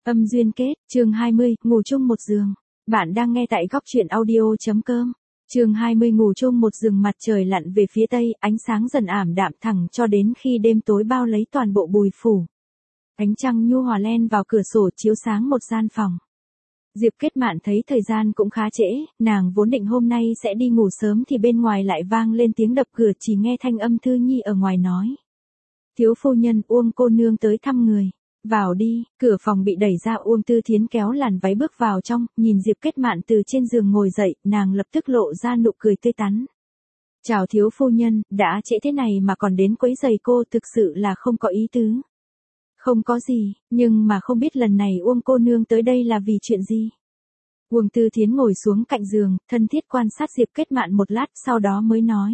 Âm duyên kết, chương 20, ngủ chung một giường. Bạn đang nghe tại góc truyện audio.com. Chương 20 ngủ chung một giường. Mặt trời lặn về phía tây, ánh sáng dần ảm đạm thẳng cho đến khi đêm tối bao lấy toàn bộ Bùi phủ. Ánh trăng nhu hòa len vào cửa sổ chiếu sáng một gian phòng. Diệp Kết Mạn thấy thời gian cũng khá trễ, nàng vốn định hôm nay sẽ đi ngủ sớm thì bên ngoài lại vang lên tiếng đập cửa, chỉ nghe thanh âm Thư Nhi ở ngoài nói. Thiếu phu nhân, Uông cô nương tới thăm người. Vào đi. Cửa phòng bị đẩy ra, Uông Tư Thiến kéo làn váy bước vào trong, nhìn Diệp Kết Mạn từ trên giường ngồi dậy, nàng lập tức lộ ra nụ cười tươi tắn. Chào thiếu phu nhân, đã trễ thế này mà còn đến quấy giày cô, thực sự là không có ý tứ. Không có gì, nhưng mà không biết lần này Uông cô nương tới đây là vì chuyện gì. Uông Tư Thiến ngồi xuống cạnh giường, thân thiết quan sát Diệp Kết Mạn một lát, sau đó mới nói.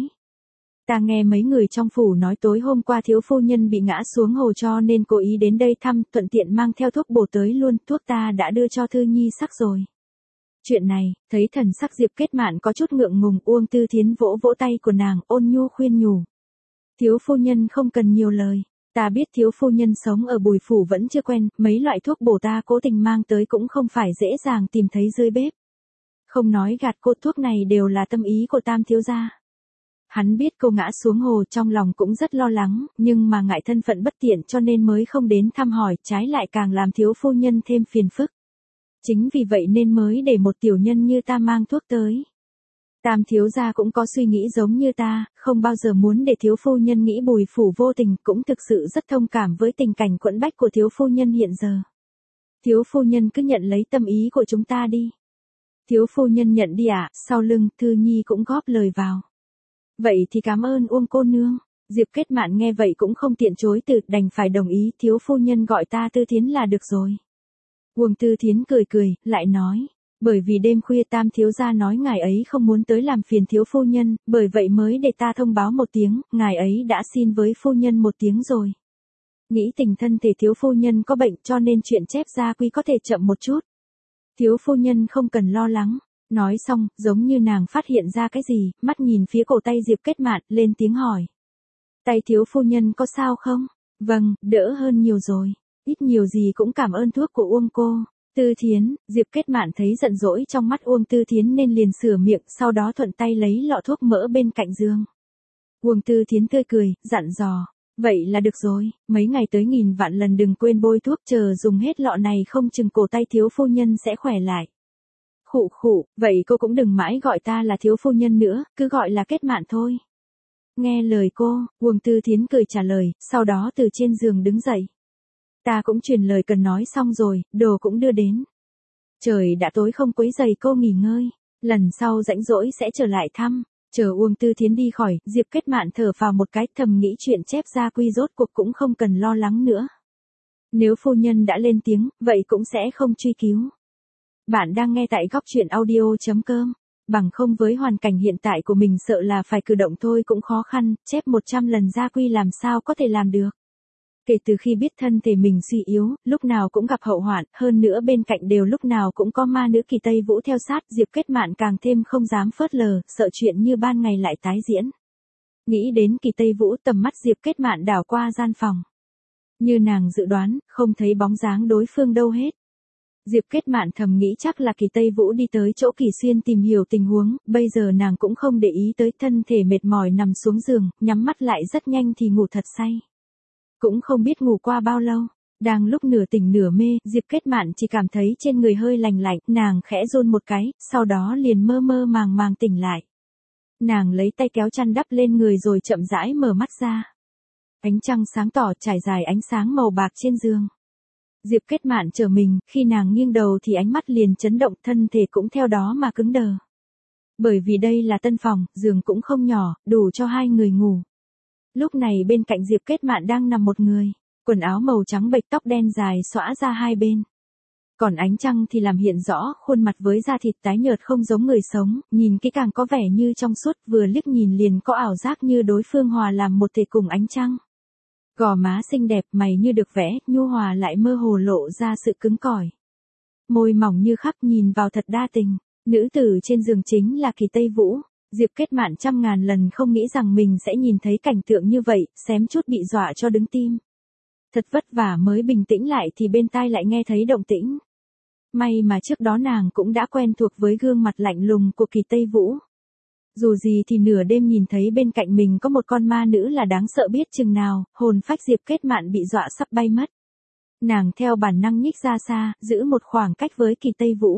Ta nghe mấy người trong phủ nói tối hôm qua thiếu phu nhân bị ngã xuống hồ cho nên cố ý đến đây thăm, thuận tiện mang theo thuốc bổ tới luôn, thuốc ta đã đưa cho Thư Nhi sắc rồi. Chuyện này, thấy thần sắc Diệp Kết Mạn có chút ngượng ngùng, Uông Tư Thiến vỗ vỗ tay của nàng, ôn nhu khuyên nhủ. Thiếu phu nhân không cần nhiều lời, ta biết thiếu phu nhân sống ở Bùi phủ vẫn chưa quen, mấy loại thuốc bổ ta cố tình mang tới cũng không phải dễ dàng tìm thấy dưới bếp. Không nói gạt cô, thuốc này đều là tâm ý của Tam thiếu gia. Hắn biết cô ngã xuống hồ, trong lòng cũng rất lo lắng, nhưng mà ngại thân phận bất tiện cho nên mới không đến thăm hỏi, trái lại càng làm thiếu phu nhân thêm phiền phức. Chính vì vậy nên mới để một tiểu nhân như ta mang thuốc tới. Tam thiếu gia cũng có suy nghĩ giống như ta, không bao giờ muốn để thiếu phu nhân nghĩ Bùi phủ vô tình, cũng thực sự rất thông cảm với tình cảnh quẫn bách của thiếu phu nhân hiện giờ. Thiếu phu nhân cứ nhận lấy tâm ý của chúng ta đi. Thiếu phu nhân nhận đi ạ. Sau lưng, Thư Nhi cũng góp lời vào. Vậy thì cảm ơn Uông cô nương. Diệp Kết Mạn nghe vậy cũng không tiện chối từ, đành phải đồng ý, thiếu phu nhân gọi ta Tư Thiến là được rồi. Uông Tư Thiến cười cười, lại nói, bởi vì đêm khuya Tam thiếu gia nói ngài ấy không muốn tới làm phiền thiếu phu nhân, bởi vậy mới để ta thông báo một tiếng, ngài ấy đã xin với phu nhân một tiếng rồi. Nghĩ tình thân thể thiếu phu nhân có bệnh cho nên chuyện chép gia quy có thể chậm một chút. Thiếu phu nhân không cần lo lắng. Nói xong, giống như nàng phát hiện ra cái gì, mắt nhìn phía cổ tay Diệp Kết Mạn, lên tiếng hỏi. Tay thiếu phu nhân có sao không? Vâng, đỡ hơn nhiều rồi. Ít nhiều gì cũng cảm ơn thuốc của Uông cô. Tư Thiến, Diệp Kết Mạn thấy giận dỗi trong mắt Uông Tư Thiến nên liền sửa miệng, sau đó thuận tay lấy lọ thuốc mỡ bên cạnh giường. Uông Tư Thiến tươi cười, dặn dò. Vậy là được rồi, mấy ngày tới nghìn vạn lần đừng quên bôi thuốc, chờ dùng hết lọ này không chừng cổ tay thiếu phu nhân sẽ khỏe lại. Khụ khụ, vậy cô cũng đừng mãi gọi ta là thiếu phu nhân nữa, cứ gọi là Kết Mạn thôi. Nghe lời cô, Uông Tư Thiến cười trả lời, sau đó từ trên giường đứng dậy. Ta cũng truyền lời cần nói xong rồi, đồ cũng đưa đến. Trời đã tối không quấy rầy cô nghỉ ngơi, lần sau rảnh rỗi sẽ trở lại thăm. Chờ Uông Tư Thiến đi khỏi, Diệp Kết Mạn thở phào một cái, thầm nghĩ chuyện chép gia quy rốt cuộc cũng không cần lo lắng nữa. Nếu phu nhân đã lên tiếng, vậy cũng sẽ không truy cứu. Bạn đang nghe tại góc truyện audio.com. Bằng không với hoàn cảnh hiện tại của mình sợ là phải cử động thôi cũng khó khăn, chép 100 lần gia quy làm sao có thể làm được. Kể từ khi biết thân thể mình suy yếu, lúc nào cũng gặp hậu hoạn, hơn nữa bên cạnh đều lúc nào cũng có ma nữ Kỳ Tây Vũ theo sát, Diệp Kết Mạn càng thêm không dám phớt lờ, sợ chuyện như ban ngày lại tái diễn. Nghĩ đến Kỳ Tây Vũ, tầm mắt Diệp Kết Mạn đảo qua gian phòng. Như nàng dự đoán, không thấy bóng dáng đối phương đâu hết. Diệp Kết Mạn thầm nghĩ chắc là Kỳ Tây Vũ đi tới chỗ Kỳ Xuyên tìm hiểu tình huống, bây giờ nàng cũng không để ý tới, thân thể mệt mỏi nằm xuống giường, nhắm mắt lại rất nhanh thì ngủ thật say. Cũng không biết ngủ qua bao lâu, đang lúc nửa tỉnh nửa mê, Diệp Kết Mạn chỉ cảm thấy trên người hơi lành lạnh, nàng khẽ run một cái, sau đó liền mơ mơ màng màng tỉnh lại. Nàng lấy tay kéo chăn đắp lên người rồi chậm rãi mở mắt ra. Ánh trăng sáng tỏ trải dài ánh sáng màu bạc trên giường. Diệp Kết Mạn trở mình, khi nàng nghiêng đầu thì ánh mắt liền chấn động, thân thể cũng theo đó mà cứng đờ. Bởi vì đây là tân phòng, giường cũng không nhỏ, đủ cho hai người ngủ. Lúc này bên cạnh Diệp Kết Mạn đang nằm một người, quần áo màu trắng bệch, tóc đen dài xõa ra hai bên. Còn ánh trăng thì làm hiện rõ khuôn mặt với da thịt tái nhợt không giống người sống, nhìn kỹ càng có vẻ như trong suốt, vừa liếc nhìn liền có ảo giác như đối phương hòa làm một thể cùng ánh trăng. Gò má xinh đẹp, mày như được vẽ, nhu hòa lại mơ hồ lộ ra sự cứng cỏi. Môi mỏng như khắc, nhìn vào thật đa tình. Nữ tử trên giường chính là Kỳ Tây Vũ. Diệp Kết Mạn trăm ngàn lần không nghĩ rằng mình sẽ nhìn thấy cảnh tượng như vậy, xém chút bị dọa cho đứng tim. Thật vất vả mới bình tĩnh lại thì bên tai lại nghe thấy động tĩnh. May mà trước đó nàng cũng đã quen thuộc với gương mặt lạnh lùng của Kỳ Tây Vũ. Dù gì thì nửa đêm nhìn thấy bên cạnh mình có một con ma nữ là đáng sợ biết chừng nào, hồn phách Diệp Kết Mạn bị dọa sắp bay mất. Nàng theo bản năng nhích ra xa, giữ một khoảng cách với Kỳ Tây Vũ.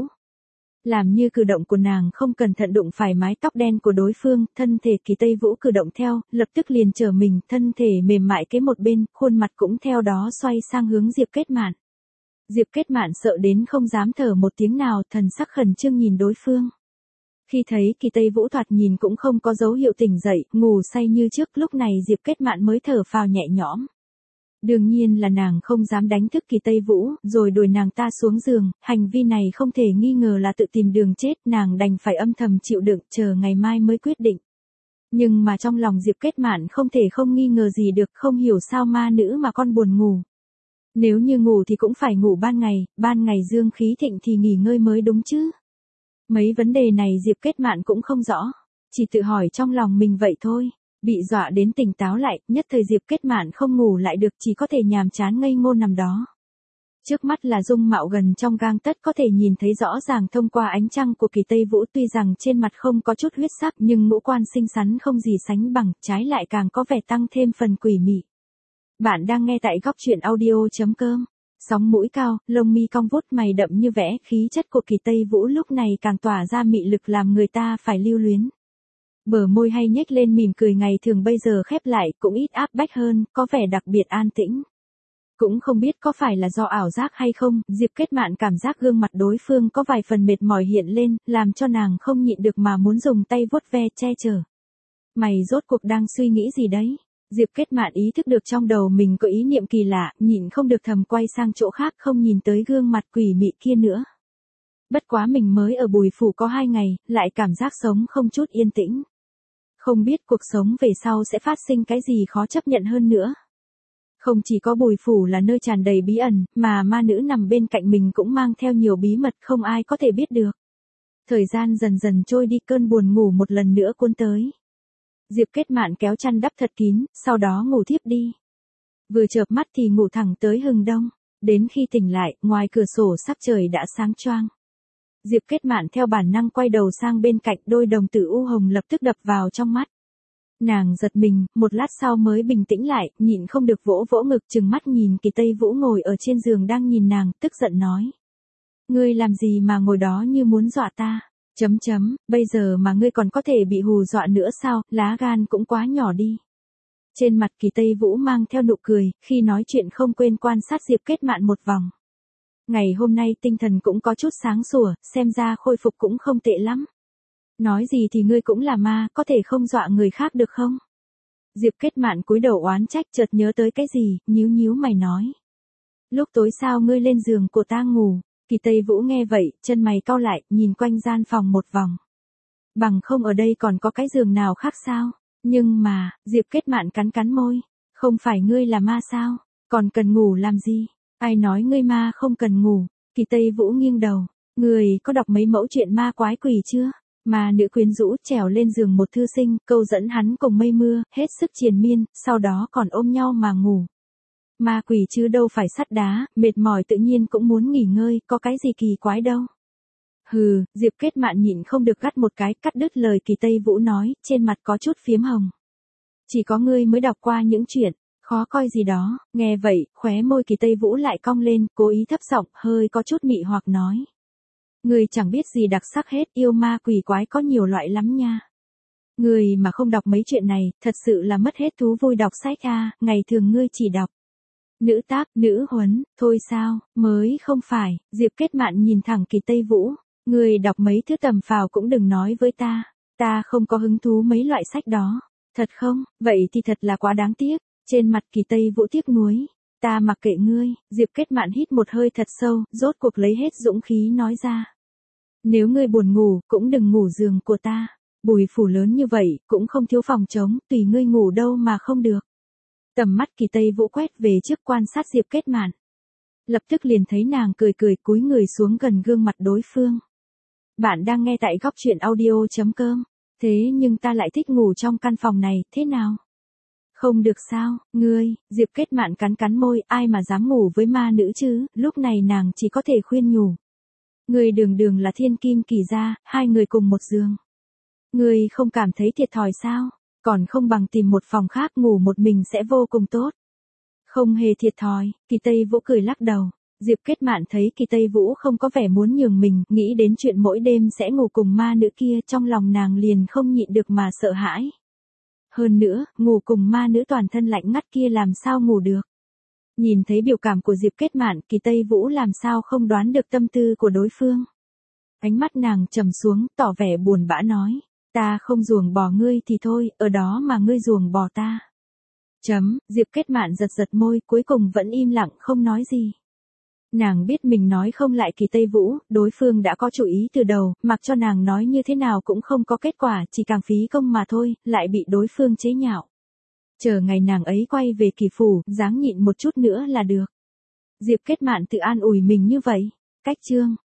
Làm như cử động của nàng không cẩn thận đụng phải mái tóc đen của đối phương, thân thể Kỳ Tây Vũ cử động theo, lập tức liền trở mình, thân thể mềm mại kế một bên, khuôn mặt cũng theo đó xoay sang hướng Diệp Kết Mạn. Diệp Kết Mạn sợ đến không dám thở một tiếng nào, thần sắc khẩn trương nhìn đối phương. Khi thấy Kỳ Tây Vũ thoạt nhìn cũng không có dấu hiệu tỉnh dậy, ngủ say như trước, lúc này Diệp Kết Mạn mới thở phào nhẹ nhõm. Đương nhiên là nàng không dám đánh thức Kỳ Tây Vũ, rồi đuổi nàng ta xuống giường, hành vi này không thể nghi ngờ là tự tìm đường chết, nàng đành phải âm thầm chịu đựng, chờ ngày mai mới quyết định. Nhưng mà trong lòng Diệp Kết Mạn không thể không nghi ngờ gì được, không hiểu sao ma nữ mà con buồn ngủ. Nếu như ngủ thì cũng phải ngủ ban ngày dương khí thịnh thì nghỉ ngơi mới đúng chứ. Mấy vấn đề này Diệp Kết Mạn cũng không rõ, chỉ tự hỏi trong lòng mình vậy thôi. Bị dọa đến tỉnh táo lại, nhất thời Diệp Kết Mạn không ngủ lại được, chỉ có thể nhàm chán ngây ngô nằm đó. Trước mắt là dung mạo gần trong gang tấc có thể nhìn thấy rõ ràng thông qua ánh trăng của Kỳ Tây Vũ, tuy rằng trên mặt không có chút huyết sắc nhưng ngũ quan xinh xắn không gì sánh bằng, trái lại càng có vẻ tăng thêm phần quỷ mị. Bạn đang nghe tại góc truyện audio.com. Sóng mũi cao, lông mi cong vút, mày đậm như vẽ, khí chất của Kỳ Tây Vũ lúc này càng tỏa ra mị lực làm người ta phải lưu luyến. Bờ môi hay nhếch lên mỉm cười ngày thường bây giờ khép lại, cũng ít áp bách hơn, có vẻ đặc biệt an tĩnh. Cũng không biết có phải là do ảo giác hay không, Diệp Kết Mạn cảm giác gương mặt đối phương có vài phần mệt mỏi hiện lên, làm cho nàng không nhịn được mà muốn dùng tay vuốt ve che chở. Mày rốt cuộc đang suy nghĩ gì đấy? Diệp Kết Mạn ý thức được trong đầu mình có ý niệm kỳ lạ, nhịn không được thầm quay sang chỗ khác, không nhìn tới gương mặt quỷ mị kia nữa. Bất quá mình mới ở Bùi Phủ có 2 ngày, lại cảm giác sống không chút yên tĩnh. Không biết cuộc sống về sau sẽ phát sinh cái gì khó chấp nhận hơn nữa. Không chỉ có Bùi Phủ là nơi tràn đầy bí ẩn, mà ma nữ nằm bên cạnh mình cũng mang theo nhiều bí mật không ai có thể biết được. Thời gian dần dần trôi đi, cơn buồn ngủ một lần nữa cuốn tới. Diệp Kết Mạn kéo chăn đắp thật kín, sau đó ngủ thiếp đi. Vừa chợp mắt thì ngủ thẳng tới hừng đông, đến khi tỉnh lại, ngoài cửa sổ sắc trời đã sáng choang. Diệp Kết Mạn theo bản năng quay đầu sang bên cạnh, đôi đồng tử u hồng lập tức đập vào trong mắt. Nàng giật mình, một lát sau mới bình tĩnh lại, nhịn không được vỗ vỗ ngực, trừng mắt nhìn Kỳ Tây Vũ ngồi ở trên giường đang nhìn nàng, tức giận nói. Ngươi làm gì mà ngồi đó như muốn dọa ta? Bây giờ mà ngươi còn có thể bị hù dọa nữa sao, lá gan cũng quá nhỏ đi. Trên mặt Kỳ Tây Vũ mang theo nụ cười, khi nói chuyện không quên quan sát Diệp Kết Mạn một vòng. Ngày hôm nay tinh thần cũng có chút sáng sủa, xem ra khôi phục cũng không tệ lắm. Nói gì thì ngươi cũng là ma, có thể không dọa người khác được không? Diệp Kết Mạn cúi đầu oán trách, chợt nhớ tới cái gì, nhíu mày nói. Lúc tối sao ngươi lên giường của ta ngủ? Kỳ Tây Vũ nghe vậy, chân mày cau lại, nhìn quanh gian phòng một vòng. Bằng không ở đây còn có cái giường nào khác sao? Nhưng mà, Diệp Kết Mạn cắn môi. Không phải ngươi là ma sao? Còn cần ngủ làm gì? Ai nói ngươi ma không cần ngủ? Kỳ Tây Vũ nghiêng đầu. Ngươi có đọc mấy mẫu chuyện ma quái quỷ chưa? Mà nữ quyến rũ trèo lên giường một thư sinh, câu dẫn hắn cùng mây mưa, hết sức triền miên, sau đó còn ôm nhau mà ngủ. Ma quỷ chứ đâu phải sắt đá, mệt mỏi tự nhiên cũng muốn nghỉ ngơi, có cái gì kỳ quái đâu. Hừ, Diệp Kết Mạn nhịn không được gắt một cái, cắt đứt lời Kỳ Tây Vũ nói, trên mặt có chút phiếm hồng. Chỉ có ngươi mới đọc qua những chuyện khó coi gì đó, nghe vậy, khóe môi Kỳ Tây Vũ lại cong lên, cố ý thấp giọng, hơi có chút mị hoặc nói. Ngươi chẳng biết gì đặc sắc hết, yêu ma quỷ quái có nhiều loại lắm nha. Ngươi mà không đọc mấy chuyện này, thật sự là mất hết thú vui đọc sách à, ngày thường ngươi chỉ đọc nữ tác, nữ huấn, thôi sao, mới không phải. Diệp Kết Mạn nhìn thẳng Kỳ Tây Vũ. Ngươi đọc mấy thứ tầm phào cũng đừng nói với ta không có hứng thú mấy loại sách đó. Thật không, vậy thì thật là quá đáng tiếc. Trên mặt Kỳ Tây Vũ tiếc nuối. Ta mặc kệ ngươi. Diệp Kết Mạn hít một hơi thật sâu, rốt cuộc lấy hết dũng khí nói ra. Nếu ngươi buồn ngủ, cũng đừng ngủ giường của ta. Bùi Phủ lớn như vậy, cũng không thiếu phòng trống, tùy ngươi ngủ đâu mà không được. Tầm mắt Kỳ Tây Vũ quét về trước quan sát Diệp Kết Mạn. Lập tức liền thấy nàng cười cúi người xuống gần gương mặt đối phương. Bạn đang nghe tại góc truyện audio.com. Thế nhưng ta lại thích ngủ trong căn phòng này, thế nào? Không được sao, ngươi, Diệp Kết Mạn cắn cắn môi, ai mà dám ngủ với ma nữ chứ, lúc này nàng chỉ có thể khuyên nhủ. Ngươi đường đường là thiên kim kỳ gia, hai người cùng một giường. Ngươi không cảm thấy thiệt thòi sao, còn không bằng tìm một phòng khác ngủ một mình sẽ vô cùng tốt. Không hề thiệt thòi, Kỳ Tây Vũ cười lắc đầu. Diệp Kết Mạn thấy Kỳ Tây Vũ không có vẻ muốn nhường mình, nghĩ đến chuyện mỗi đêm sẽ ngủ cùng ma nữ kia, trong lòng nàng liền không nhịn được mà sợ hãi. Hơn nữa, ngủ cùng ma nữ toàn thân lạnh ngắt kia làm sao ngủ được. Nhìn thấy biểu cảm của Diệp Kết Mạn, Kỳ Tây Vũ làm sao không đoán được tâm tư của đối phương. Ánh mắt nàng trầm xuống, tỏ vẻ buồn bã nói, ta không ruồng bỏ ngươi thì thôi, ở đó mà ngươi ruồng bỏ ta. Diệp Kết Mạn giật giật môi, cuối cùng vẫn im lặng không nói gì. Nàng biết mình nói không lại Kỳ Tây Vũ, đối phương đã có chủ ý từ đầu, mặc cho nàng nói như thế nào cũng không có kết quả, chỉ càng phí công mà thôi, lại bị đối phương chế nhạo. Chờ ngày nàng ấy quay về Kỳ phủ, ráng nhịn một chút nữa là được. Diệp Kết Mạn tự an ủi mình như vậy. Cách chương